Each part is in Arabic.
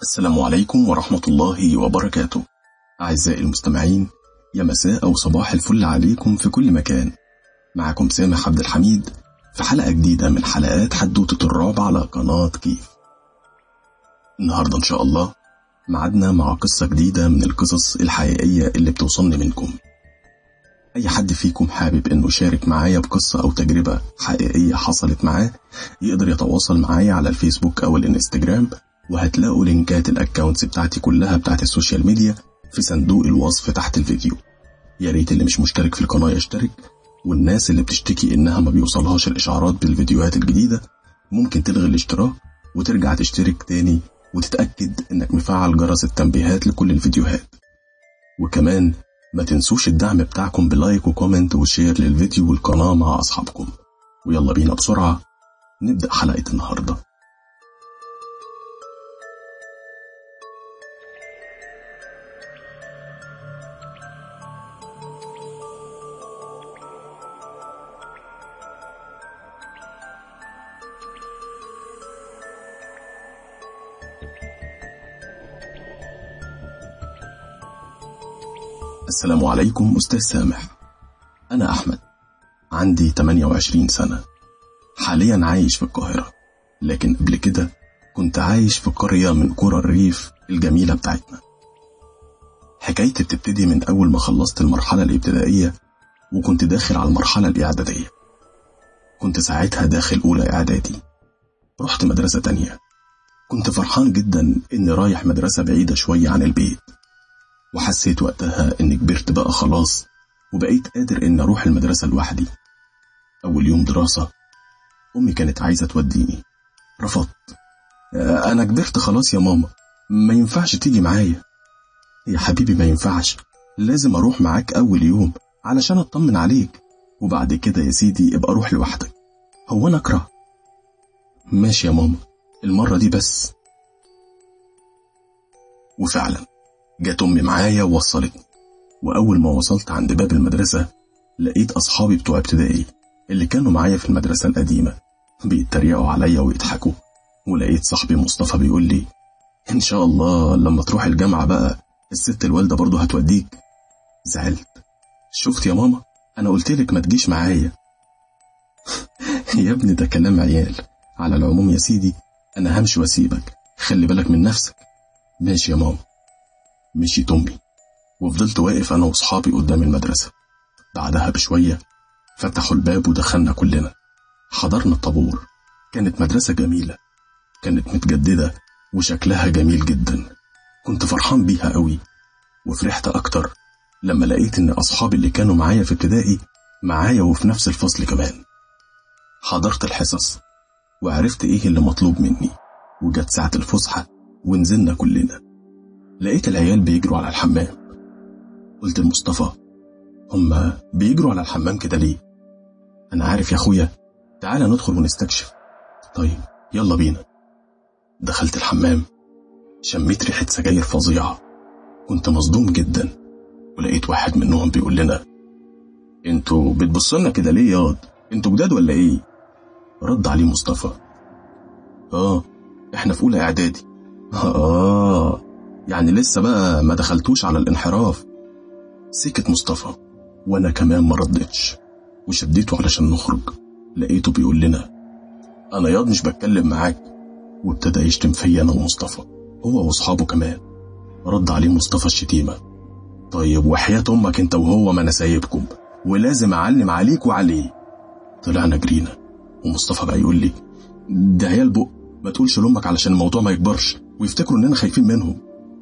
السلام عليكم ورحمة الله وبركاته. أعزائي المستمعين، يا مساء أو صباح الفل عليكم في كل مكان. معكم سامح عبد الحميد في حلقة جديدة من حلقات حدوتة الرعب على قناة كيف. النهاردة إن شاء الله معدنا مع قصة جديدة من القصص الحقيقية اللي بتوصلني منكم. أي حد فيكم حابب إنه يشارك معايا بقصة أو تجربة حقيقية حصلت معاه يقدر يتواصل معايا على الفيسبوك أو الانستجرام، وهتلاقوا لينكات الأكاونتس بتاعتي كلها بتاعت السوشيال ميديا في صندوق الوصف تحت الفيديو. يا ريت اللي مش مشترك في القناة يشترك، والناس اللي بتشتكي إنها ما بيوصلهاش الإشعارات بالفيديوهات الجديدة ممكن تلغي الاشتراك وترجع تشترك تاني، وتتأكد إنك مفعل جرس التنبيهات لكل الفيديوهات. وكمان ما تنسوش الدعم بتاعكم بلايك وكومنت وشير للفيديو والقناة مع أصحابكم. ويلا بينا بسرعة نبدأ حلقة النهاردة. السلام عليكم أستاذ سامح. أنا أحمد، عندي 28 سنة، حاليا عايش في القاهرة، لكن قبل كده كنت عايش في قرية من قرى الريف الجميلة بتاعتنا. حكايتي بتبتدي من أول ما خلصت المرحلة الابتدائية وكنت داخل على المرحلة الإعدادية. كنت ساعتها داخل أولى إعدادي، رحت مدرسة تانية. كنت فرحان جدا إني رايح مدرسة بعيدة شوية عن البيت، وحسيت وقتها إني كبرت بقى خلاص وبقيت قادر إن أروح المدرسة لوحدي. أول يوم دراسة أمي كانت عايزة توديني، رفضت. أنا كبرت خلاص يا ماما، ما ينفعش تيجي معايا. يا حبيبي ما ينفعش، لازم أروح معاك أول يوم علشان أطمن عليك، وبعد كده يا سيدي ابقى أروح لوحدك. هو أنا أكره؟ ماشي يا ماما، المرة دي بس. وفعلا جات أمي معايا ووصلتني، وأول ما وصلت عند باب المدرسة لقيت أصحابي بتوع ابتدائي اللي كانوا معايا في المدرسة القديمة بيتريقوا عليا ويضحكوا. ولقيت صاحبي مصطفى بيقول لي: إن شاء الله لما تروح الجامعة بقى الست الوالدة برضو هتوديك. زعلت. شفت يا ماما، أنا قلتلك ما تجيش معايا. يا ابني ده كلام عيال. على العموم يا سيدي أنا همشي واسيبك، خلي بالك من نفسك. ماشي يا ماما. مشيت أمي وفضلت واقف أنا وصحابي قدام المدرسة. بعدها بشوية فتحوا الباب ودخلنا كلنا. حضرنا الطابور. كانت مدرسة جميلة، كانت متجددة وشكلها جميل جدا. كنت فرحان بيها قوي، وفرحت أكتر لما لقيت إن أصحابي اللي كانوا معايا في ابتدائي معايا وفي نفس الفصل كمان. حضرت الحصص وعرفت إيه اللي مطلوب مني، وجت ساعة الفسحة ونزلنا كلنا. لقيت العيال بيجروا على الحمام. قلت لمصطفى: هما بيجروا على الحمام كده ليه؟ أنا عارف يا أخويا، تعالى ندخل ونستكشف. طيب يلا بينا. دخلت الحمام، شميت ريحة سجاير فظيعة، كنت مصدوم جدا. ولقيت واحد منهم بيقول لنا: انتوا بتبصلنا كده ليه ياض؟ انتوا جداد ولا ايه؟ رد عليه مصطفى: احنا في أولى إعدادي. يعني لسه بقى ما دخلتوش على الانحراف. سكت مصطفى وانا كمان ما ردتش، وشديته علشان نخرج. لقيته بيقول لنا: انا ياض مش بتكلم معاك. وابتدى يشتم فيا انا ومصطفى، هو واصحابه كمان. رد عليه مصطفى الشتيمة: طيب وحياة امك انت وهو ما انا سايبكم، ولازم اعلم عليك وعليه. طلعنا جرينا، ومصطفى بقى يقول لي: ده عيال بق، ما تقولش لامك علشان الموضوع ما يكبرش ويفتكروا اننا خايفين منهم.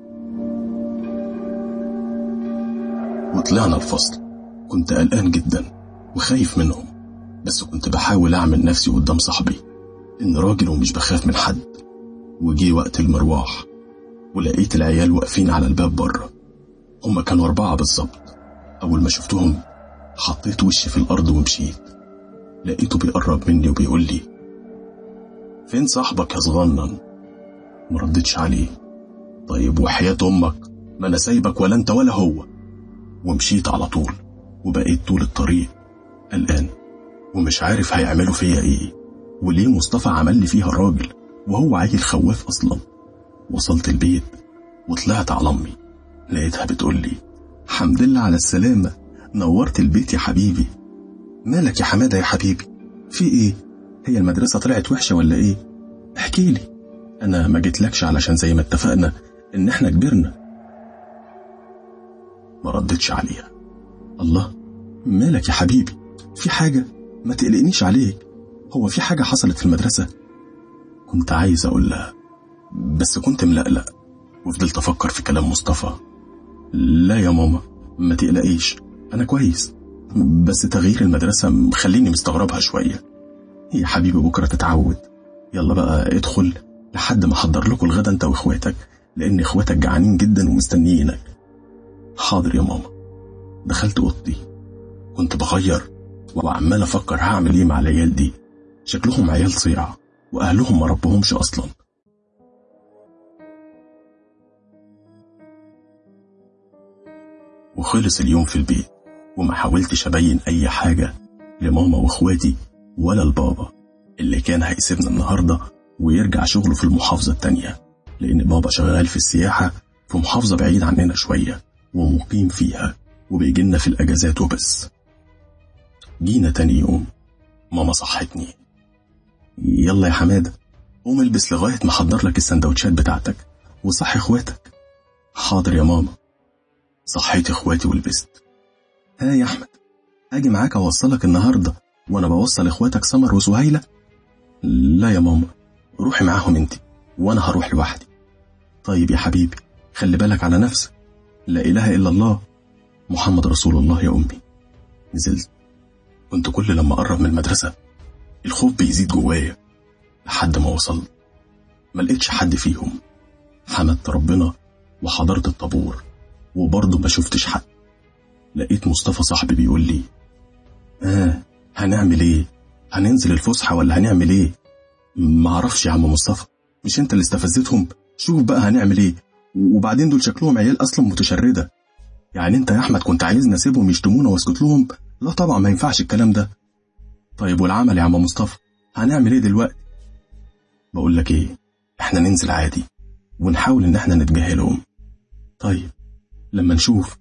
وطلعنا الفصل. كنت قلقان جدا وخايف منهم، بس كنت بحاول أعمل نفسي قدام صاحبي إن راجل ومش بخاف من حد. وجي وقت المروح ولقيت العيال واقفين على الباب بره. هما كانوا 4 بالظبط. أول ما شفتهم حطيت وشي في الأرض ومشيت. لقيته بيقرب مني وبيقول لي: فين صاحبك يا صغنن؟ مردتش عليه. طيب وحياة أمك ما أنا سايبك ولا أنت ولا هو. ومشيت على طول، وبقيت طول الطريق قلقان ومش عارف هيعملوا فيا ايه، وليه مصطفى عمل لي فيها راجل وهو عيل خواف اصلا. وصلت البيت وطلعت على أمي، لقيتها بتقول لي: الحمد لله على السلامة، نورت البيت يا حبيبي. مالك يا حمادة يا حبيبي، في ايه؟ هي المدرسة طلعت وحشة ولا ايه؟ احكي لي، انا ما جيتلكش علشان زي ما اتفقنا ان احنا كبرنا. ما ردتش عليها. الله، مالك يا حبيبي، في حاجة؟ ما تقلقنيش عليك، هو في حاجة حصلت في المدرسة؟ كنت عايز اقول لها بس كنت ملقلق وفضلت افكر في كلام مصطفى. لا يا ماما، ما تقلقيش، انا كويس، بس تغيير المدرسة مخليني مستغربها شوية. يا حبيبي بكرة تتعود، يلا بقى ادخل لحد ما احضر لكم الغدا انت واخواتك، لان اخواتك جعانين جدا ومستنيينك. حاضر يا ماما. دخلت اوضتي، كنت بغير وعمال افكر هعمل ايه مع العيال دي، شكلهم عيال صيعة واهلهم ما ربهمش اصلا. وخلص اليوم في البيت وما حاولتش ابين اي حاجة لماما واخواتي ولا البابا اللي كان هيسيبنا النهاردة ويرجع شغله في المحافظة التانية، لان بابا شغال في السياحة في محافظة بعيد عننا شوية ومقيم فيها وبيجينا في الاجازات وبس. جينا تاني يوم، ماما صحتني: يلا يا حمادة قوم البس لغاية ما احضر لك السندوتشات بتاعتك وصحي اخواتك. حاضر يا ماما. صحيت اخواتي ولبست. ها يا احمد، اجي معاك اوصلك النهاردة وانا بوصل اخواتك سمر وسهيلة؟ لا يا ماما، روحي معاهم انت وانا هروح لوحدي. طيب يا حبيبي، خلي بالك على نفسك، لا اله الا الله محمد رسول الله يا امي. نزلت. كنت كل لما اقرب من المدرسة الخوف بيزيد جوايا لحد ما وصلت ما لقيتش حد فيهم. حمدت ربنا وحضرت الطابور وبرضه ما شفتش حد. لقيت مصطفى صاحبي بيقول لي: هنعمل ايه؟ هننزل الفسحة ولا هنعمل ايه؟ معرفش يا عم مصطفى، مش انت اللي استفزتهم؟ شوف بقى هنعمل ايه، وبعدين دول شكلهم عيال اصلا متشردة. يعني انت يا احمد كنت عايزني اسيبهم يشتمونا واسكت لهم؟ لا طبعا ما ينفعش الكلام ده. طيب والعمل يا عم مصطفى، هنعمل ايه دلوقتي؟ بقول لك ايه، احنا ننزل عادي ونحاول ان احنا نتجاهلهم. طيب لما نشوف.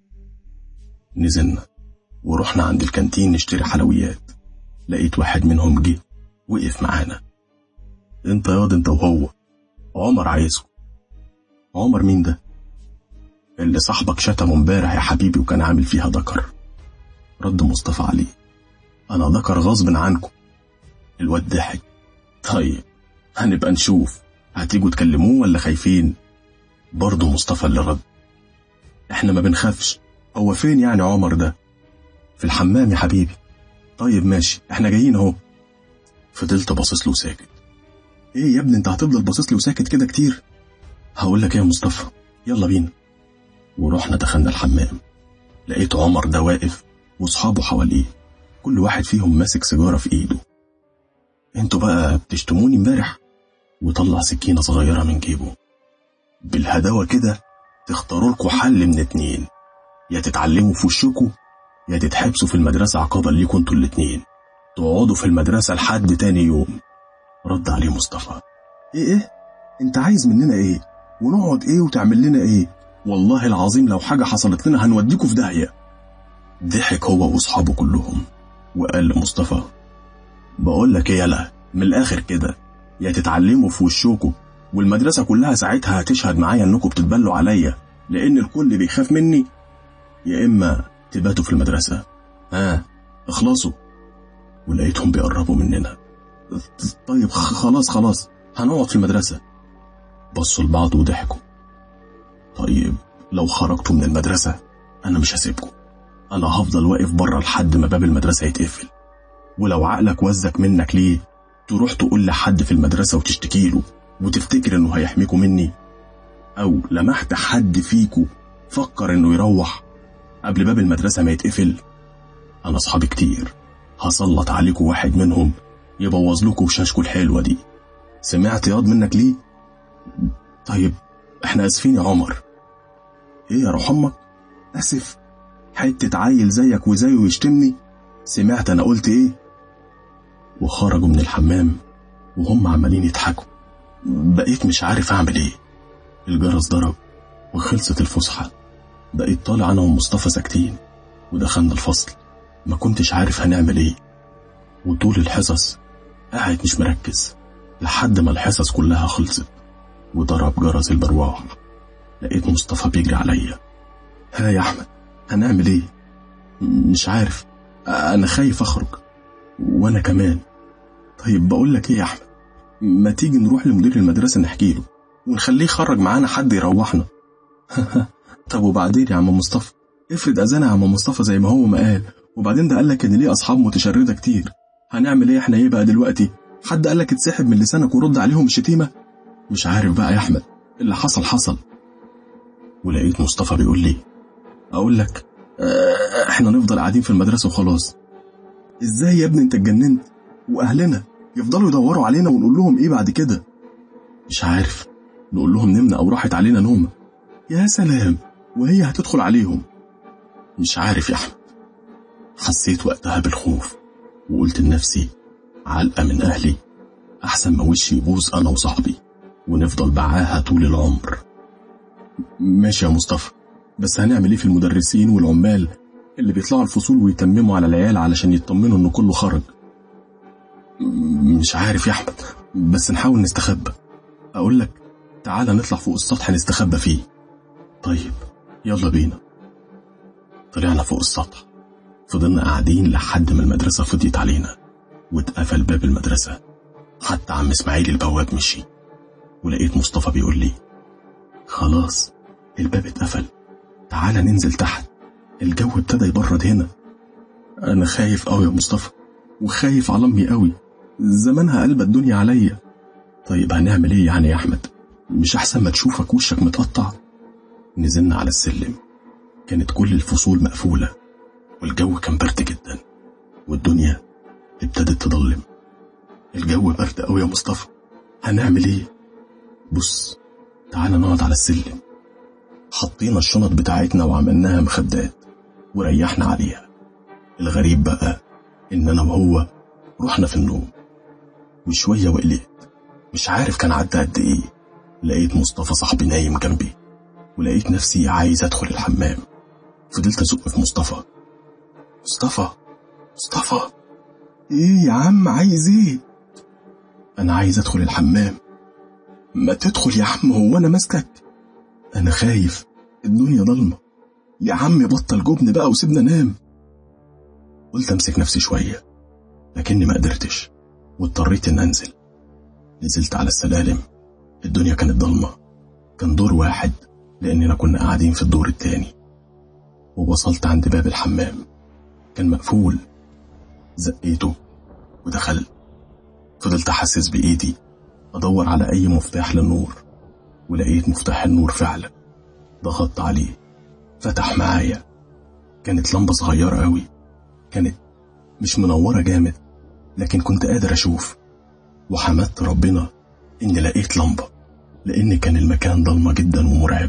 نزلنا ورحنا عند الكانتين نشتري حلويات. لقيت واحد منهم جه وقف معانا: انت ياض انت وهو، عمر عايزكم. عمر مين ده؟ اللي صاحبك شتمه امبارح يا حبيبي وكان عامل فيها ذكر. رد مصطفى عليه: انا ذكر غصب عنكم. الواد ضحك: طيب هنبقى نشوف، هتيجوا تكلموه ولا خايفين؟ برضه مصطفى اللي رد: احنا ما بنخافش. هو فين يعني عمر ده؟ في الحمام يا حبيبي. طيب ماشي، احنا جايين اهو. فضلت باصص له ساكت. ايه يا ابني انت هتفضل باصص لي وساكت كده كتير؟ هقول لك ايه يا مصطفى، يلا بينا. ورحنا دخلنا الحمام. لقيت عمر ده واقف واصحابه حواليه، كل واحد فيهم ماسك سيجارة في ايده. انتوا بقى بتشتموني امبارح؟ وطلع سكينة صغيرة من جيبه. بالهداوة كده تختاروا لكم حل من اتنين، يا تتعلموا في وشكوا يا تتحبسوا في المدرسة عقابا ليكوا انتوا الاتنين، تقعدوا في المدرسة لحد تاني يوم. رد عليه مصطفى: ايه انت عايز مننا ايه؟ ونقعد ايه وتعمل لنا ايه؟ والله العظيم لو حاجة حصلت لنا هنوديكوا في داهية. ضحك هو واصحابه كلهم وقال لمصطفى: بقول لك ايه يلا، من الاخر كده، يا تتعلموا في وشكوا والمدرسة كلها ساعتها هتشهد معايا انكم بتتبلوا عليا لان الكل بيخاف مني، يا اما تباتوا في المدرسة. اخلصوا. ولقيتهم بيقربوا مننا. طيب خلاص هنقعد في المدرسة. بصوا لبعض وضحكوا. طيب لو خرجتوا من المدرسة انا مش هسيبكم، انا هفضل واقف بره لحد ما باب المدرسة يتقفل. ولو عقلك وزك منك ليه تروح تقول لحد في المدرسة وتشتكيله وتفتكر انه هيحميكوا مني، او لمحت حد فيكوا فكر انه يروح قبل باب المدرسة ما يتقفل، انا اصحابي كتير، هسلط عليكوا واحد منهم يبوظ لكوا وشاشكوا الحلوة دي. سمعت ياض منك ليه؟ طيب احنا اسفين يا عمر. ايه يا روح امك، اسف؟ حتة عيل زيك وزيه يشتمني؟ سمعت انا قلت ايه؟ وخرجوا من الحمام وهم عمالين يضحكوا. بقيت مش عارف اعمل ايه. الجرس ضرب وخلصت الفسحة. بقيت طالع أنا ومصطفى ساكتين، ودخلنا الفصل. ما كنتش عارف هنعمل ايه، وطول الحصص قاعد مش مركز لحد ما الحصص كلها خلصت وضرب جرس البرواح. لقيت مصطفى بيجري عليا. ها يا أحمد، هنعمل ايه؟ مش عارف، أنا خايف أخرج. وأنا كمان. طيب بقول لك ايه يا أحمد، ما تيجي نروح لمدير المدرسة نحكي له ونخليه يخرج معانا حد يروحنا. طب وبعدين يا عم مصطفى؟ افرض أذانا يا عم مصطفى زي ما هو ما قال، وبعدين ده قالك ان ليه أصحاب متشردة كتير. هنعمل ايه احنا؟ ايه بقى دلوقتي؟ حد قالك اتسحب من لسانك ورد عليهم الشتيمة؟ مش عارف بقى يا أحمد، اللي حصل حصل. ولقيت مصطفى بيقول لي أقول لك احنا نفضل قاعدين في المدرسة وخلاص. ازاي يا ابني، انت اتجننت؟ واهلنا يفضلوا يدوروا علينا ونقول لهم ايه بعد كده؟ مش عارف، نقول لهم نمنا او راحت علينا نومة. يا سلام، وهي هتدخل عليهم. مش عارف يا أحمد. حسيت وقتها بالخوف وقلت لنفسي علقة من أهلي أحسن ما وشي يبوظ أنا وصاحبي ونفضل بعاها طول العمر. ماشي يا مصطفى، بس هنعمل ايه في المدرسين والعمال اللي بيطلعوا الفصول ويتمموا على العيال علشان يطمنوا ان كله خرج؟ مش عارف يا أحمد، بس نحاول نستخبى. أقول لك تعالى نطلع فوق السطح نستخبى فيه. طيب يلا بينا. طلعنا فوق السطح، فضلنا قاعدين لحد ما المدرسة فضيت علينا واتقفل باب المدرسة. حتى عم اسماعيل البواب مشي، ولقيت مصطفى بيقول لي خلاص الباب اتقفل، تعالى ننزل تحت، الجو ابتدى يبرد هنا. انا خايف قوي يا مصطفى، وخايف على امي قوي، زمانها قلبت الدنيا عليا. طيب هنعمل ايه يعني يا احمد؟ مش احسن ما تشوفك وشك متقطع؟ نزلنا على السلم، كانت كل الفصول مقفولة والجو كان برد جدا والدنيا ابتدت تضلم. الجو برد قوي يا مصطفى، هنعمل ايه؟ بص تعالى نقعد على السلم. حطينا الشنط بتاعتنا وعملناها مخدات وريحنا عليها. الغريب بقى ان انا وهو رحنا في النوم. وشوية وقلقت، مش عارف كان عدى قد ايه، لقيت مصطفى صاحبي نايم جنبي، ولقيت نفسي عايز ادخل الحمام. فضلت ازق في مصطفى. مصطفى ايه يا عم، عايز ايه؟ انا عايز ادخل الحمام. ما تدخل يا عم، هو انا ماسكك؟ انا خايف، الدنيا ضلمة. يا عم بطل جبن بقى وسيبنا نام. قلت امسك نفسي شوية لكني ما قدرتش واضطريت ان انزل. نزلت على السلالم، الدنيا كانت ضلمة، كان دور واحد لاننا كنا قاعدين في الدور التاني. ووصلت عند باب الحمام، كان مقفول. زقيته ودخلت. فضلت احسس بايدي ادور على اي مفتاح للنور، ولقيت مفتاح النور فعلا. ضغطت عليه، فتح معايا. كانت لمبة صغيرة قوي، كانت مش منورة جامد لكن كنت قادر اشوف. وحمدت ربنا اني لقيت لمبة، لان كان المكان ضلمة جدا ومرعب.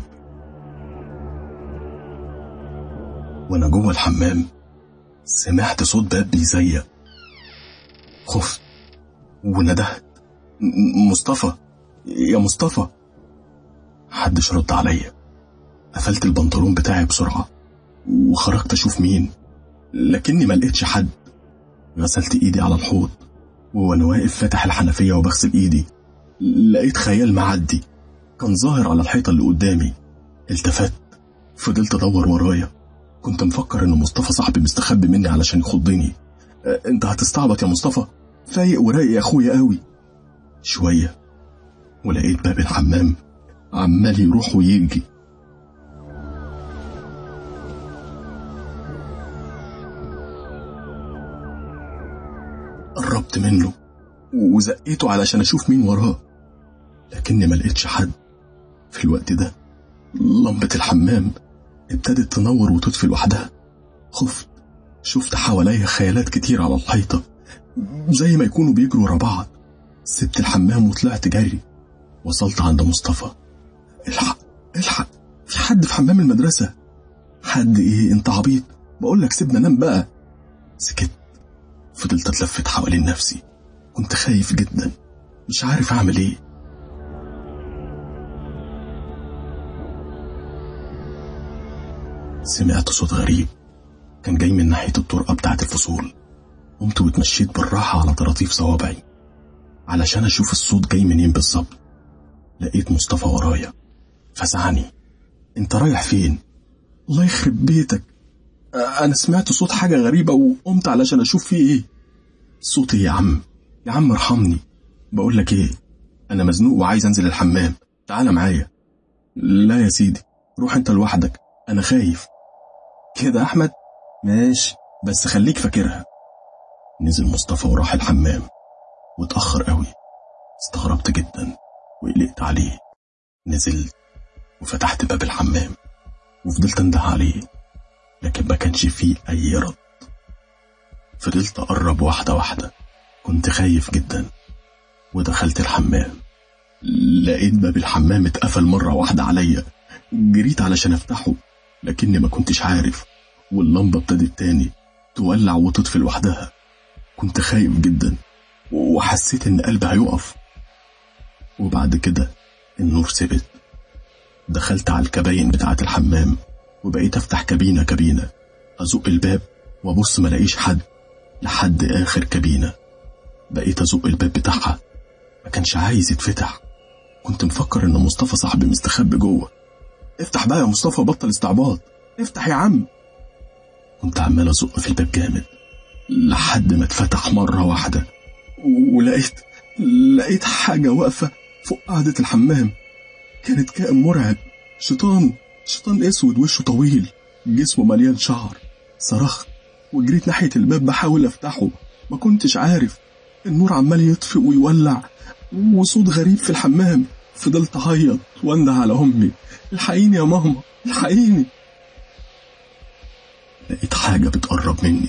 وانا جوه الحمام سمعت صوت باب بيزيق. خفت وندهت مصطفى، يا مصطفى. محدش رد عليا. قفلت البنطلون بتاعي بسرعة وخرجت اشوف مين، لكني ما لقيتش حد. غسلت ايدي على الحوض، وانا واقف فاتح الحنفية وبغسل ايدي لقيت خيال معدي كان ظاهر على الحيطة اللي قدامي. التفت، فضلت ادور ورايا. كنت مفكر ان مصطفى صاحبي مستخبي مني علشان يخضني. انت هتستعبط يا مصطفى، فايق ورايق يا اخويا قوي. شوية ولقيت باب الحمام عمال يروح ويجي. قربت منه وزقيته علشان اشوف مين وراه، لكني ما لقيتش حد. في الوقت ده لمبة الحمام ابتدت تنور وتطفي لوحدها. خفت، شفت حواليا خيالات كتير على الحيطة زي ما يكونوا بيجروا ورا بعض. سبت الحمام وطلعت جري. وصلت عند مصطفى. الحق الحق، في حد في حمام المدرسة. حد ايه؟ انت عبيط، بقولك سيبنا نام بقى. سكت. فضلت اتلفت حوالين نفسي، كنت خايف جدا، مش عارف اعمل ايه. سمعت صوت غريب كان جاي من ناحية الطرقة بتاعت الفصول. قمت واتمشيت بالراحة على طراطيف صوابعي علشان أشوف الصوت جاي منين بالظبط. لقيت مصطفى ورايا فزعني: انت رايح فين؟ الله يخرب بيتك، انا سمعت صوت حاجة غريبة وقمت علشان اشوف فيه ايه. صوت ايه يا عم؟ يا عم ارحمني. بقول لك ايه، انا مزنوق وعايز انزل الحمام، تعال معايا. لا يا سيدي، روح انت لوحدك، انا خايف. كده يا احمد؟ ماشي، بس خليك فاكرها. نزل مصطفى وراح الحمام واتأخر قوي. استغربت جدا وقلقت عليه. نزلت وفتحت باب الحمام وفضلت انده عليه، لكن ما كانش فيه اي رد. فضلت اقرب واحدة واحدة، كنت خايف جدا. ودخلت الحمام، لقيت باب الحمام اتقفل مرة واحدة عليا. جريت علشان افتحه لكني ما كنتش عارف، واللمبة ابتدت تاني تولع وتطفي لوحدها. كنت خايف جدا وحسيت ان قلبي هيقف. وبعد كده النور ثبت. دخلت على الكباين بتاعة الحمام وبقيت افتح كابينة كابينة، ازق الباب وابص ملاقيش حد لحد اخر كابينة. بقيت ازق الباب بتاعها، ما كانش عايز يتفتح. كنت مفكر ان مصطفى صاحبي مستخبي جوه. افتح بقى يا مصطفى، بطل استعباط، افتح يا عم. كنت عمال ازق في الباب جامد لحد ما اتفتح مرة واحدة، ولقيت حاجة واقفة فوق قاعدة الحمام. كانت كائن مرعب، شيطان اسود، وشه طويل، جسمه مليان شعر. صرخت وجريت ناحية الباب بحاول افتحه، ما كنتش عارف. النور عمال يطفئ ويولع وصوت غريب في الحمام. فضلت اعيط وانده على امي: الحقيني يا ماما، الحقيني. لقيت حاجة بتقرب مني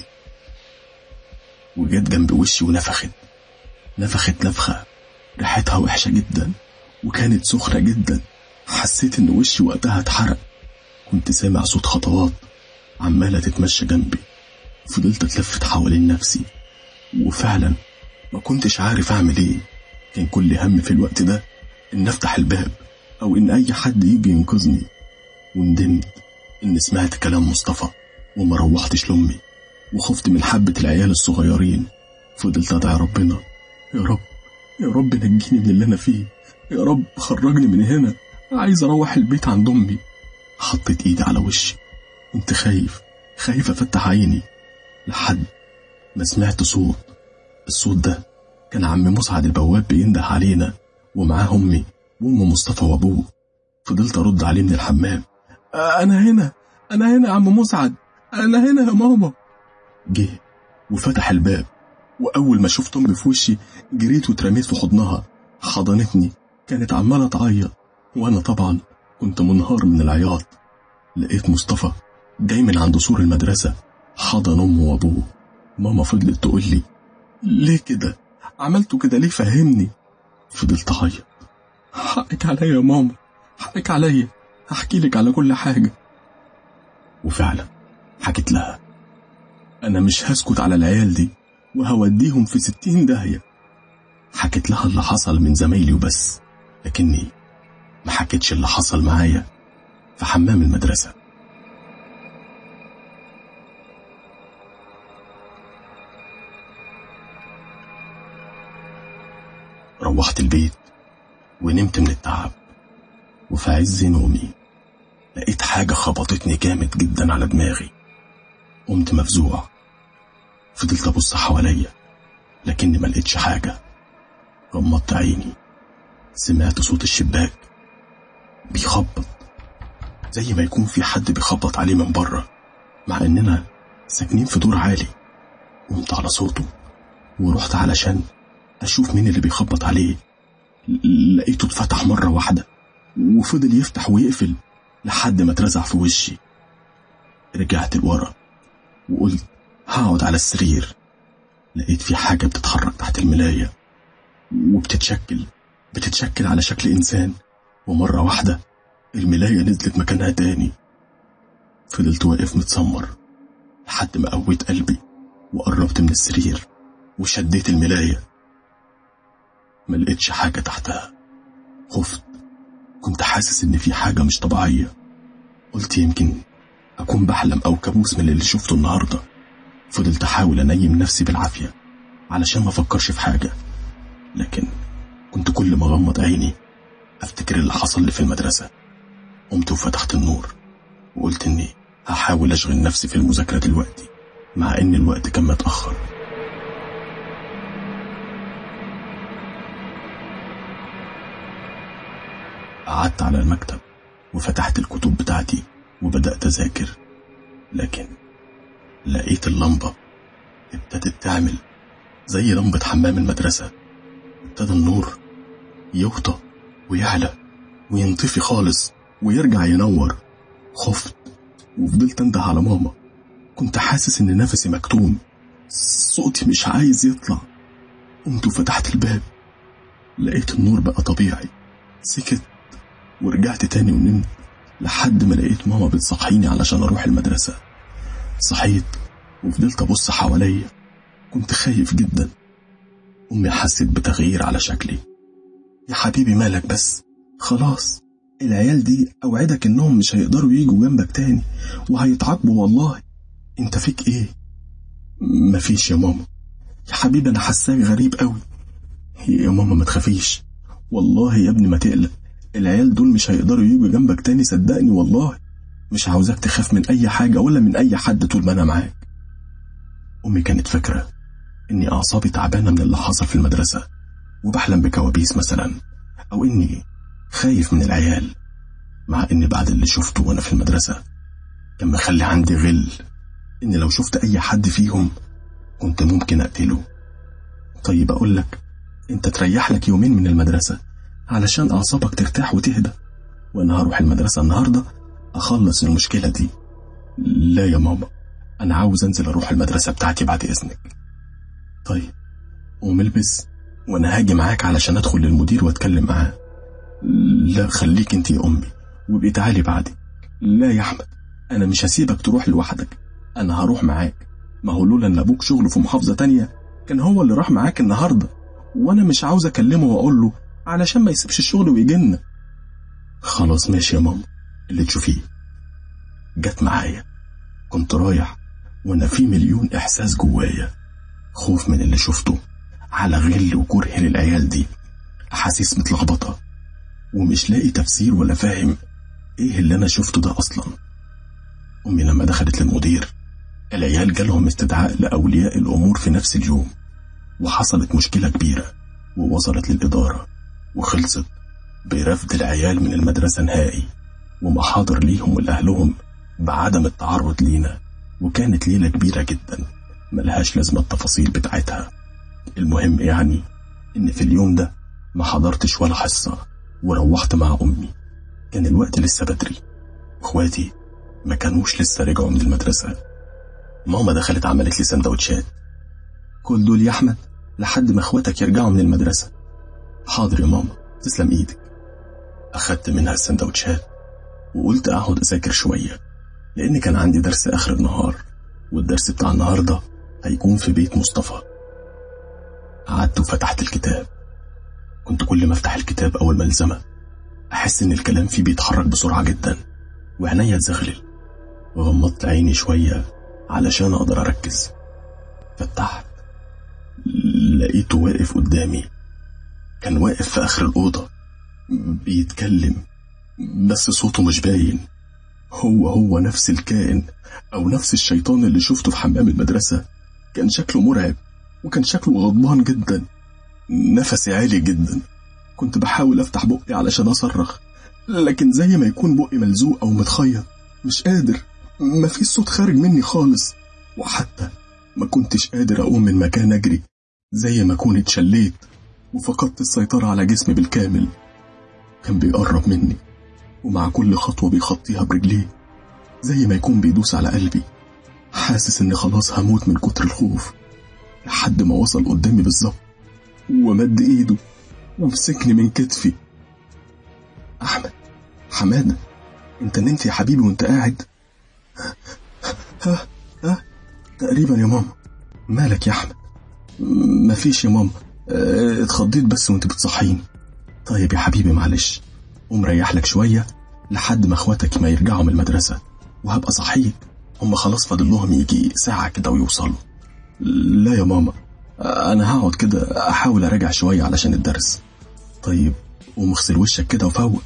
وجت جنب وشي ونفخت نفخة ريحتها وحشة جدا وكانت سخنة جدا. حسيت ان وشي وقتها اتحرق. كنت سامع صوت خطوات عمالة تتمشى جنبي. فضلت اتلفت حوالين نفسي وفعلا ما كنتش عارف اعمل ايه. كان كل هم في الوقت ده ان افتح الباب او ان اي حد يجي ينقذني. وندمت ان سمعت كلام مصطفى وما روحتش لامي، وخفت من حبة العيال الصغيرين. فضلت ادعي ربنا: يا رب نجيني من اللي انا فيه، يا رب خرجني من هنا، عايز اروح البيت عند امي. حطيت ايدي على وشي، كنت خايف افتح عيني لحد ما سمعت صوت. الصوت ده كان عم مسعد البواب بينده علينا، ومعاه امي وام مصطفى وابوه. فضلت ارد عليه من الحمام: انا هنا يا عم مسعد، انا هنا يا ماما. جه وفتح الباب، واول ما شفت امي في وشي جريت واترميت في حضنها. حضنتني، كانت عمالة تعيط وانا طبعا كنت منهار من العياط. لقيت مصطفى جاي من عند سور المدرسة حضن امه وابوه. ماما فضلت تقول لي: ليه كده؟ عملتوا كده ليه؟ فهمني. فضلت اعيط: حقك عليا يا ماما، حقك عليا، هحكي لك على كل حاجة. وفعلا حكيت لها. انا مش هسكت على العيال دي وهوديهم في 60 داهية. حكيت لها اللي حصل من زمايلي وبس، لكني ما حكيتش اللي حصل معايا في حمام المدرسة. روحت البيت ونمت من التعب، وفي عز نومي لقيت حاجة خبطتني جامد جدا على دماغي. قمت مفزوع، فضلت أبص حواليا لكني ما لقيتش حاجة. غمضت عيني، سمعت صوت الشباك بيخبط زي ما يكون في حد بيخبط عليه من بره، مع اننا ساكنين في دور عالي. قمت على صوته ورحت علشان اشوف مين اللي بيخبط عليه. لقيته اتفتح مرة واحدة وفضل يفتح ويقفل لحد ما اترزع في وشي. رجعت لورا وقلت هقعد على السرير. لقيت في حاجة بتتحرك تحت الملاية بتتشكل على شكل إنسان، ومرة واحدة الملاية نزلت مكانها تاني. فضلت واقف متسمر لحد ما قويت قلبي وقربت من السرير وشديت الملاية. ما لقيتش حاجة تحتها. خفت، كنت حاسس إن في حاجة مش طبيعية. قلت أكون بحلم أو كابوس من اللي شفته النهاردة. فضلت أحاول أنيم نفسي بالعافية علشان ما أفكرش في حاجة، لكن كنت كل ما أغمض عيني أفتكر اللي حصل لي في المدرسة. قمت وفتحت النور وقلت إني هحاول أشغل نفسي في المذاكرة دلوقتي، مع إن الوقت كان متأخر. قعدت على المكتب وفتحت الكتب بتاعتي وبدأت أذاكر، لكن لقيت اللمبة ابتدت تعمل زي لمبة حمام المدرسة. ابتدى النور يوطى ويعلى وينطفي خالص ويرجع ينور. خفت وفضلت انده على ماما. كنت حاسس ان نفسي مكتوم، صوتي مش عايز يطلع. قمت وفتحت الباب، لقيت النور بقى طبيعي. سكت ورجعت تاني ونمت لحد ما لقيت ماما بتصحيني علشان اروح المدرسة. صحيت وفضلت ابص حواليا، كنت خايف جدا. امي حست بتغيير على شكلي. يا حبيبي مالك بس؟ خلاص العيال دي اوعدك انهم مش هيقدروا ييجوا جنبك تاني وهيتعاقبوا والله. انت فيك ايه؟ مفيش يا ماما. يا حبيبي انا حاساك غريب قوي. يا ماما ما تخافيش والله يا ابني، ما تقلق، العيال دول مش هيقدروا ييجوا جنبك تاني صدقني والله. مش عاوزاك تخاف من اي حاجة ولا من اي حد طول ما انا معاك. امي كانت فاكرة اني اعصابي تعبانة من اللي حصل في المدرسة وبحلم بكوابيس مثلا، او اني خايف من العيال، مع ان بعد اللي شفته وانا في المدرسة كان مخلي عندي غل ان لو شفت اي حد فيهم كنت ممكن اقتله. طيب اقول لك، انت تريح لك يومين من المدرسة علشان اعصابك ترتاح وتهدى، وانا هروح المدرسة النهاردة اخلص المشكلة دي. لا يا ماما، انا عاوز انزل اروح المدرسة بتاعتي بعد اذنك. طيب قوم البس وانا هاجي معاك علشان ادخل للمدير واتكلم معاه. لا خليك انت يا امي وابقي تعالي بعدي. لا يا احمد، انا مش هسيبك تروح لوحدك، انا هروح معاك. ما هو لولا ان ابوك شغله في محافظة تانية كان هو اللي راح معاك النهاردة، وانا مش عاوز اكلمه واقول له علشان ما يسيبش الشغل ويجينا. خلاص ماشي يا ماما، اللي تشوفيه. جت معايا. كنت رايح وانا في مليون احساس جوايا، خوف من اللي شفته، على غل وكره للعيال دي، احاسيس متلخبطة ومش لاقي تفسير ولا فاهم ايه اللي انا شفته ده اصلا. امي لما دخلت للمدير، العيال جالهم استدعاء لاولياء الامور في نفس اليوم، وحصلت مشكلة كبيرة ووصلت للإدارة وخلصت برفض العيال من المدرسة نهائي، ومحاضر ليهم ولأهلهم بعدم التعرض لينا. وكانت ليلة كبيرة جدا ملهاش لازمة التفاصيل بتاعتها. المهم يعني إن في اليوم ده ما حضرتش ولا حصة وروحت مع أمي. كان الوقت لسه بدري، اخواتي ما كانوش لسه رجعوا من المدرسة. ماما دخلت عملت لي سندوتشات. كل دول يا أحمد لحد ما اخواتك يرجعوا من المدرسة. حاضر يا ماما، تسلم ايدك. اخدت منها السندوتشات وقلت اقعد اذاكر شوية، لان كان عندي درس اخر النهار، والدرس بتاع النهاردة هيكون في بيت مصطفى. قعدت وفتحت الكتاب. كنت كل ما افتح الكتاب اول ملزمة احس ان الكلام فيه بيتحرك بسرعة جدا وعينيا تزغلل، وغمضت عيني شوية علشان اقدر اركز. فتحت، لقيته واقف قدامي. كان واقف في آخر الأوضة بيتكلم، بس صوته مش باين. هو نفس الكائن أو نفس الشيطان اللي شفته في حمام المدرسة. كان شكله مرعب وكان شكله غضبان جدا. نفسي عالي جدا. كنت بحاول أفتح بقي علشان أصرخ، لكن زي ما يكون بقي ملزوق أو متخيط، مش قادر، مفيش صوت خارج مني خالص. وحتى ما كنتش قادر أقوم من مكان أجري، زي ما كنت اتشليت وفقدت السيطرة على جسمي بالكامل. كان بيقرب مني ومع كل خطوة بيخطيها برجليه زي ما يكون بيدوس على قلبي. حاسس اني خلاص هموت من كتر الخوف، لحد ما وصل قدامي بالظبط ومد ايده ومسكني من كتفي. احمد، حمادة، انت نمت يا حبيبي وانت قاعد؟ ها تقريبا يا ماما. مالك يا احمد؟ مفيش يا ماما، اتخضيت بس وانت بتصحيني. طيب يا حبيبي معلش، قوم ريح لك شوية لحد ما اخواتك ما يرجعوا من المدرسة، وهبقى صحيك، هم خلاص فاضل لهم يجي ساعة كده ويوصلوا. لا يا ماما، أنا هقعد كده أحاول أراجع شوية علشان الدرس. طيب قوم اغسل وشك كده وفوق.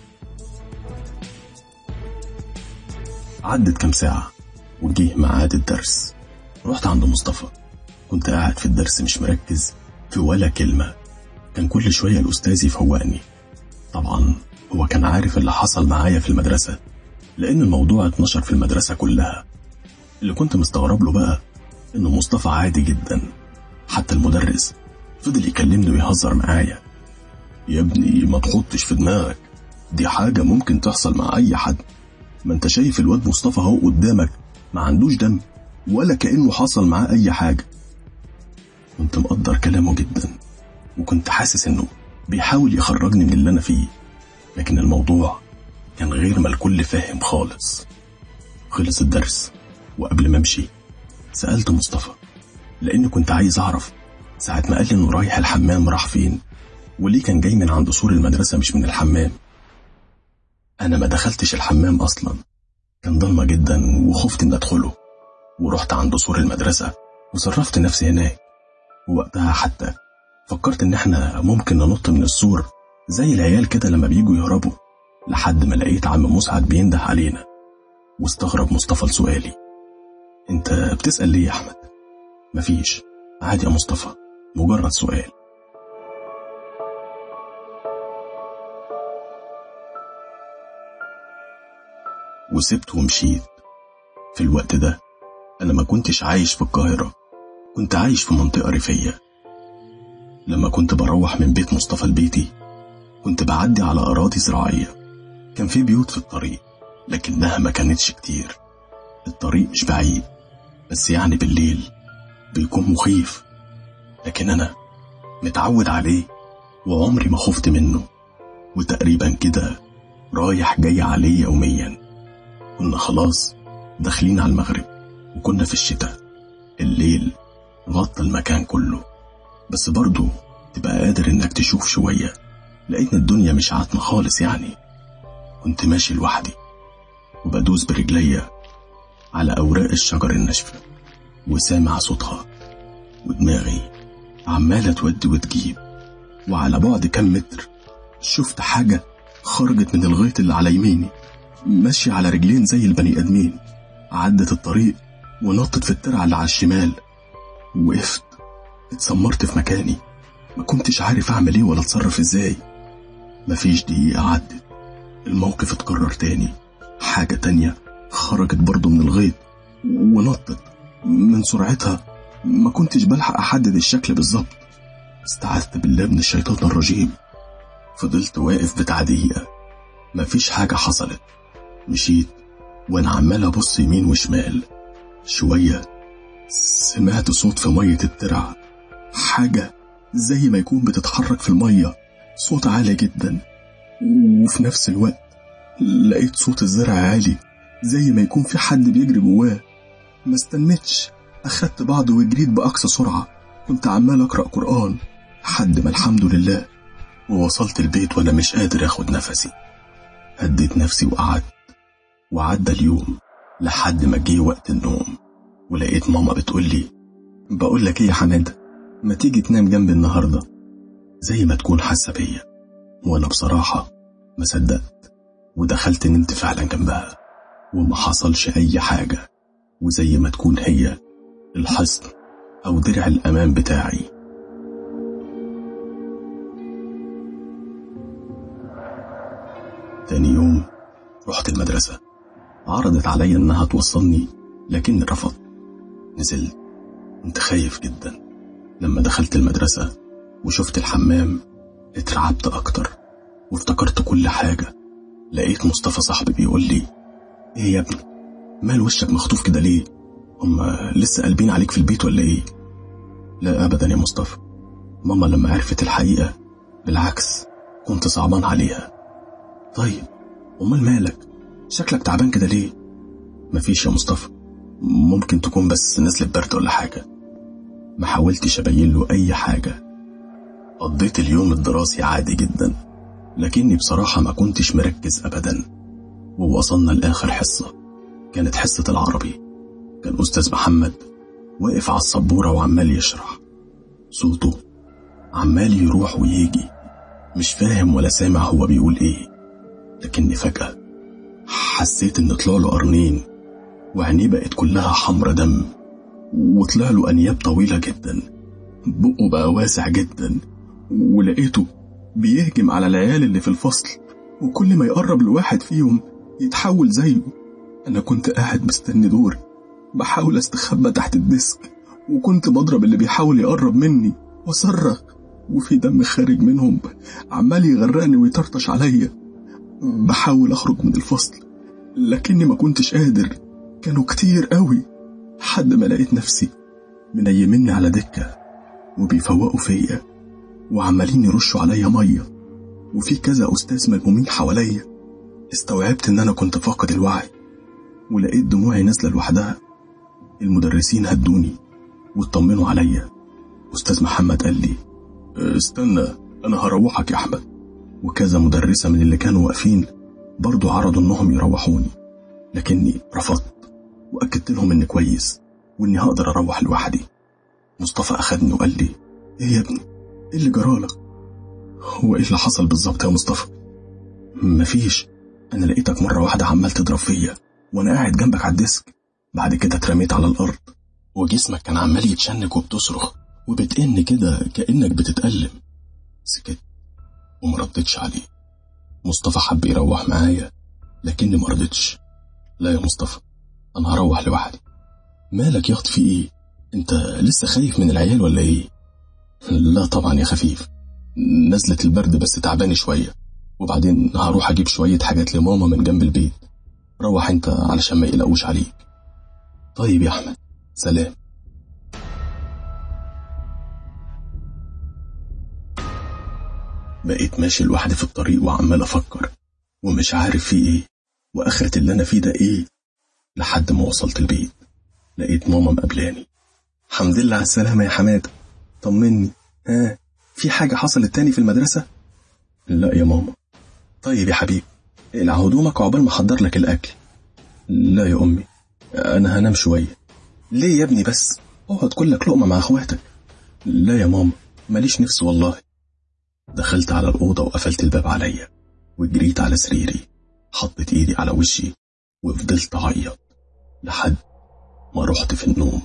عدت كام ساعة وجيه ميعاد الدرس. رحت عند مصطفى. كنت قاعد في الدرس مش مركز في ولا كلمة. كان كل شوية الأستاذ يفوقني. طبعا هو كان عارف اللي حصل معايا في المدرسة، لأن الموضوع اتنشر في المدرسة كلها. اللي كنت مستغرب له بقى إنه مصطفى عادي جدا. حتى المدرس فضل يكلمني ويهزر معايا. يا ابني ما تحطش في دماغك، دي حاجة ممكن تحصل مع أي حد. ما انت شايف الواد مصطفى هو قدامك، ما عندوش دم ولا كأنه حصل معاه أي حاجة. كنت مقدر كلامه جدا، وكنت حاسس إنه بيحاول يخرجني من اللي أنا فيه، لكن الموضوع كان غير ما الكل فاهم خالص. خلص الدرس، وقبل ما امشي سألت مصطفى، لأني كنت عايز أعرف ساعة ما قال لي إنه رايح الحمام راح فين، وليه كان جاي من عند سور المدرسة مش من الحمام. أنا ما دخلتش الحمام أصلا، كان ضلمة جدا وخفت إن أدخله، ورحت عند سور المدرسة وصرفت نفسي هناك. ووقتها حتى فكرت إن إحنا ممكن ننط من السور زي العيال كده لما بيجوا يهربوا، لحد ما لقيت عم مسعد بينده علينا. واستغرب مصطفى لسؤالي. انت بتسأل ليه يا أحمد؟ مفيش، عادي يا مصطفى، مجرد سؤال. وسبت ومشيت. في الوقت ده أنا ما كنتش عايش في القاهرة، كنت عايش في منطقة ريفية. لما كنت بروح من بيت مصطفى لبيتي كنت بعدي على أراضي زراعية. كان في بيوت في الطريق لكنها ما كانتش كتير. الطريق مش بعيد، بس يعني بالليل بيكون مخيف، لكن أنا متعود عليه وعمري ما خفت منه. وتقريبا كده رايح جاي عليه يوميا. كنا خلاص داخلين على المغرب، وكنا في الشتاء. الليل غطى المكان كله، بس برضو تبقى قادر انك تشوف شوية، لقيت الدنيا مش عاتمة خالص يعني. كنت ماشي لوحدي وبدوس برجليا على أوراق الشجر الناشفة وسامع صوتها، ودماغي عمالة تودي وتجيب. وعلى بعد كام متر شفت حاجة خرجت من الغيط اللي على يميني، ماشية على رجلين زي البني آدمين. عدت الطريق ونطت في الترعة اللي على الشمال. وقفت اتسمرت في مكاني، ما كنتش عارف أعمل إيه ولا أتصرف إزاي. مفيش دقيقة عدت، الموقف اتكرر تاني. حاجة تانية خرجت برضو من الغيط ونطت. من سرعتها ما كنتش بلحق أحدد الشكل بالظبط. استعذت بالله من الشيطان الرجيم. فضلت واقف بتاع دقيقة، مفيش حاجة حصلت. مشيت وانا عمال ابص يمين وشمال. شوية سمعت صوت في مية الترع، حاجة زي ما يكون بتتحرك في المية، صوت عالي جدا. وفي نفس الوقت لقيت صوت الزرع عالي زي ما يكون في حد بيجري جواه. ما استنتش، أخدت بعض وجريت بأقصى سرعة. كنت عمال أقرأ قرآن لحد ما الحمد لله ووصلت البيت وأنا مش قادر أخد نفسي. هديت نفسي وقعدت، وعدى اليوم لحد ما جه وقت النوم. ولقيت ماما بتقولي بقول لك ايه يا حماد، ما تيجي تنام جنبي النهاردة، زي ما تكون حاسة بيا. وانا بصراحة ما صدقت، ودخلت نمت فعلا جنبها وما حصلش اي حاجة، وزي ما تكون هي الحصن او درع الامان بتاعي. تاني يوم رحت المدرسة، عرضت علي انها توصلني لكني رفضت. نزلت، كنت خايف جدا. لما دخلت المدرسة وشفت الحمام اترعبت اكتر وافتكرت كل حاجة. لقيت مصطفى صاحبي بيقول لي ايه يا ابني، مال وشك مخطوف كده ليه؟ هما لسه قلبين عليك في البيت ولا ايه؟ لا ابدا يا مصطفى، ماما لما عرفت الحقيقة بالعكس كنت صعبان عليها. طيب امال مالك، شكلك تعبان كده ليه؟ مفيش يا مصطفى، ممكن تكون بس نزلة برد ولا حاجة. ما حاولتش ابين له اي حاجة. قضيت اليوم الدراسي عادي جدا، لكني بصراحة ما كنتش مركز ابدا. ووصلنا لاخر حصة كانت حصة العربي. كان أستاذ محمد واقف على السبورة وعمال يشرح. صوته عمال يروح ويجي، مش فاهم ولا سامع هو بيقول ايه. لكني فجأة حسيت ان طلع له قرنين وعينيه بقت كلها حمرة دم، وطلع له أنياب طويلة جدا، بقه بقى واسع جدا، ولقيته بيهجم على العيال اللي في الفصل، وكل ما يقرب لواحد فيهم يتحول زيه. أنا كنت قاعد مستني دوري، بحاول استخبى تحت الديسك، وكنت بضرب اللي بيحاول يقرب مني وصرخ، وفي دم خارج منهم عمال يغرقني ويطرطش عليا. بحاول أخرج من الفصل لكني ما كنتش قادر، كانوا كتير قوي، لحد ما لقيت نفسي منيمني على دكة وبيفوقوا فيا وعمالين يرشوا عليا مية، وفي كذا أستاذ ملمومين حواليا. استوعبت إن أنا كنت فاقد الوعي، ولقيت دموعي نازلة لوحدها. المدرسين هدوني واطمنوا عليا. أستاذ محمد قال لي استنى أنا هروحك يا أحمد، وكذا مدرسة من اللي كانوا واقفين برضو عرضوا إنهم يروحوني، لكني رفضت وأكدت لهم إني كويس وإني هقدر أروح لوحدي. مصطفى أخدني وقال لي إيه يا ابني، إيه اللي جرالك؟ هو إيه اللي حصل بالظبط يا مصطفى؟ مفيش، أنا لقيتك مرة واحدة عمال تضرب فيا وأنا قاعد جنبك على الديسك، بعد كده اترميت على الأرض وجسمك كان عمال يتشنج وبتصرخ وبتئن كده كأنك بتتألم. سكت ومردتش عليه. مصطفى حب يروح معايا لكني مرضتش. لا يا مصطفى، أنا هروح لوحدي. مالك يا أخت، في إيه؟ أنت لسه خايف من العيال ولا إيه؟ لا طبعا يا خفيف، نزلة البرد بس تعباني شوية، وبعدين هروح أجيب شوية حاجات لماما من جنب البيت. روح أنت علشان ما يقلقوش عليك. طيب يا أحمد، سلام. بقيت ماشي لوحدي في الطريق وعمال أفكر ومش عارف في إيه وآخرة اللي أنا فيه ده إيه، لحد ما وصلت البيت لقيت ماما مقابلاني. الحمد لله على السلامة يا حماد، طمني، ها في حاجة حصلت تاني في المدرسة؟ لا يا ماما. طيب يا حبيبي، اقلع هدومك وعقبال ما احضر لك الأكل. لا يا أمي، أنا هنام شوية. ليه يا ابني بس؟ اقعد كلك لقمة مع أخواتك. لا يا ماما، ماليش نفس والله. دخلت على الأوضة وقفلت الباب عليا وجريت على سريري، حطيت إيدي على وشي وفضلت أعيط لحد ما رحت في النوم.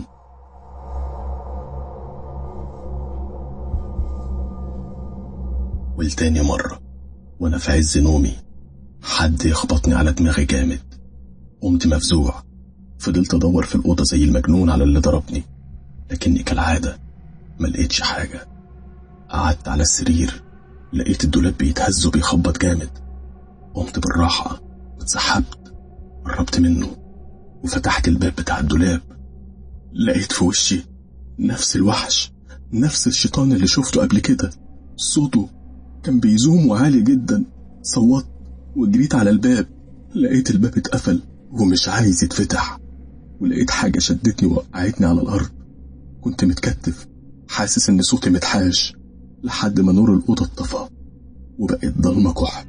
والتاني مرة وأنا في عز نومي حد يخبطني على دماغي جامد. قمت مفزوع، فضلت أدور في الأوضة زي المجنون على اللي ضربني، لكني كالعادة ما لقيتش حاجة. قعدت على السرير لقيت الدولاب بيتهز وبيخبط جامد. قمت بالراحة واتسحبت، قربت منه وفتحت الباب بتاع الدولاب. لقيت في وشي نفس الوحش، نفس الشيطان اللي شفته قبل كده. صوته كان بيزوم وعالي جدا. صوت وجريت على الباب، لقيت الباب اتقفل ومش عايز يتفتح، ولقيت حاجة شدتني ووقعتني على الأرض. كنت متكتف حاسس ان صوتي متحاش، لحد ما نور الأوضة اتطفى وبقت ضلمة كحل.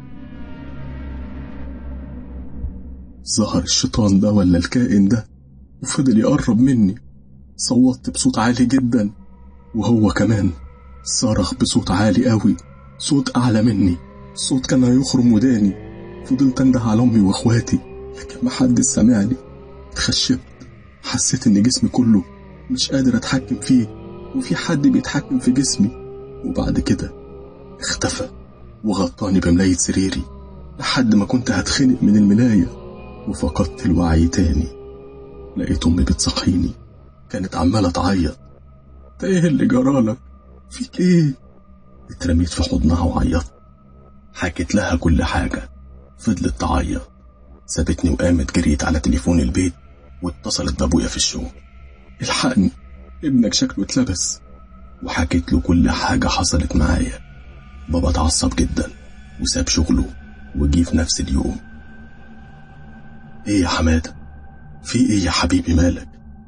ظهر الشيطان ده ولا الكائن ده وفضل يقرب مني. صوتت بصوت عالي جدا، وهو كمان صرخ بصوت عالي قوي، صوت أعلى مني، صوت كان هيخرم وداني. فضلت انده على أمي وأخواتي لكن محدش سمعني. اتخشبت، حسيت ان جسمي كله مش قادر اتحكم فيه، وفي حد بيتحكم في جسمي. وبعد كده اختفى وغطاني بملاية سريري لحد ما كنت هتخنق من الملاية، وفقدت الوعي تاني. لقيت أمي بتصحيني، كانت عمالة تعيط. ايه اللي جرالك؟ فيك ايه؟ اترميت في حضنها وعيطت. حكيت لها كل حاجة، فضلت تعيط. سابتني وقامت جريت على تليفون البيت واتصلت بابويا في الشغل. الحقني، ابنك شكله اتلبس. وحكيت له كل حاجة حصلت معايا. بابا اتعصب جدا وساب شغله وجي في نفس اليوم. ايه يا حمادة، في ايه يا حبيبي، مالك؟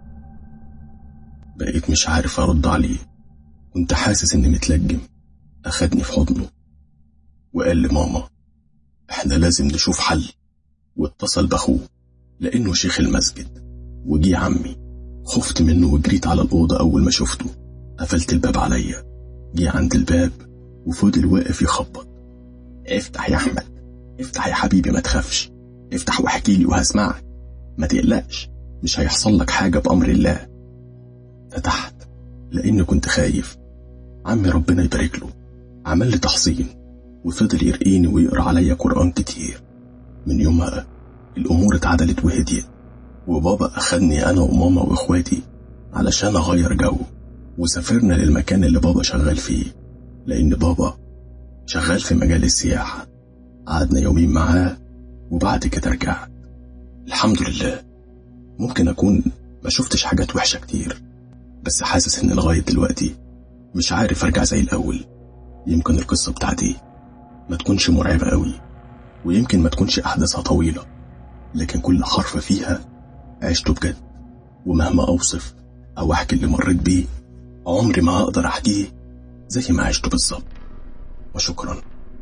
بقيت مش عارف ارد عليه، كنت حاسس اني متلجم. اخدني في حضنه وقال لماما احنا لازم نشوف حل، واتصل باخوه لأنه شيخ المسجد. وجي عمي، خفت منه وجريت على الأوضة. أول ما شفته قفلت الباب عليا. جي عند الباب وفضل واقف يخبط. افتح يا أحمد، افتح يا حبيبي، ما تخافش، افتح واحكي لي وهسمعك، ما تقلقش، مش هيحصل لك حاجة بأمر الله. فتحت لأني كنت خايف. عمي ربنا يبارك له عمل لي تحصين وفضل يرقيني ويقرأ عليا قرآن كتير. من يومها الأمور اتعدلت وهديت، وبابا أخدني أنا وماما وإخواتي علشان أغير جو، وسافرنا للمكان اللي بابا شغال فيه، لأن بابا شغال في مجال السياحة. قعدنا يومين معاه وبعد كده رجعت. الحمد لله. ممكن أكون ما شفتش حاجات وحشة كتير، بس حاسس إن لغاية دلوقتي مش عارف أرجع زي الأول. يمكن القصة بتاعتي ما تكونش مرعبة قوي، ويمكن ما تكونش أحداثها طويلة، لكن كل حرف فيها عشته بجد. ومهما أوصف أو أحكي اللي مريت بيه، عمري ما هقدر أحكيه زي ما عشته بالظبط. وشكرا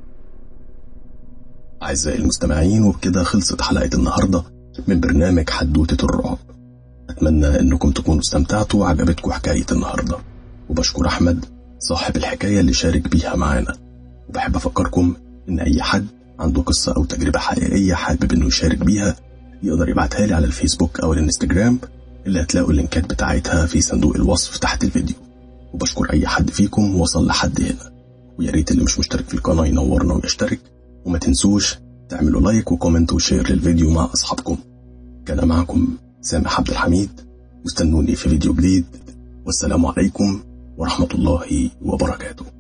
أعزائي المستمعين. وبكده خلصت حلقة النهاردة من برنامج حدوتة الرعب. أتمنى أنكم تكونوا استمتعتوا وعجبتكم حكاية النهاردة، وبشكر أحمد صاحب الحكاية اللي شارك بيها معانا. وبحب أفكركم إن أي حد عنده قصة أو تجربة حقيقية حابب إنه يشارك بيها يقدر يبعتها لي على الفيسبوك أو الانستجرام، اللي هتلاقوا اللينكات بتاعتها في صندوق الوصف تحت الفيديو. وبشكر أي حد فيكم وصل لحد هنا، ويا ريت اللي مش مشترك في القناة ينورنا ويشترك، وما تنسوش تعملوا لايك وكومنت وشير للفيديو مع أصحابكم. كان معكم سامح عبد الحميد، واستنوني في فيديو جديد، والسلام عليكم ورحمة الله وبركاته.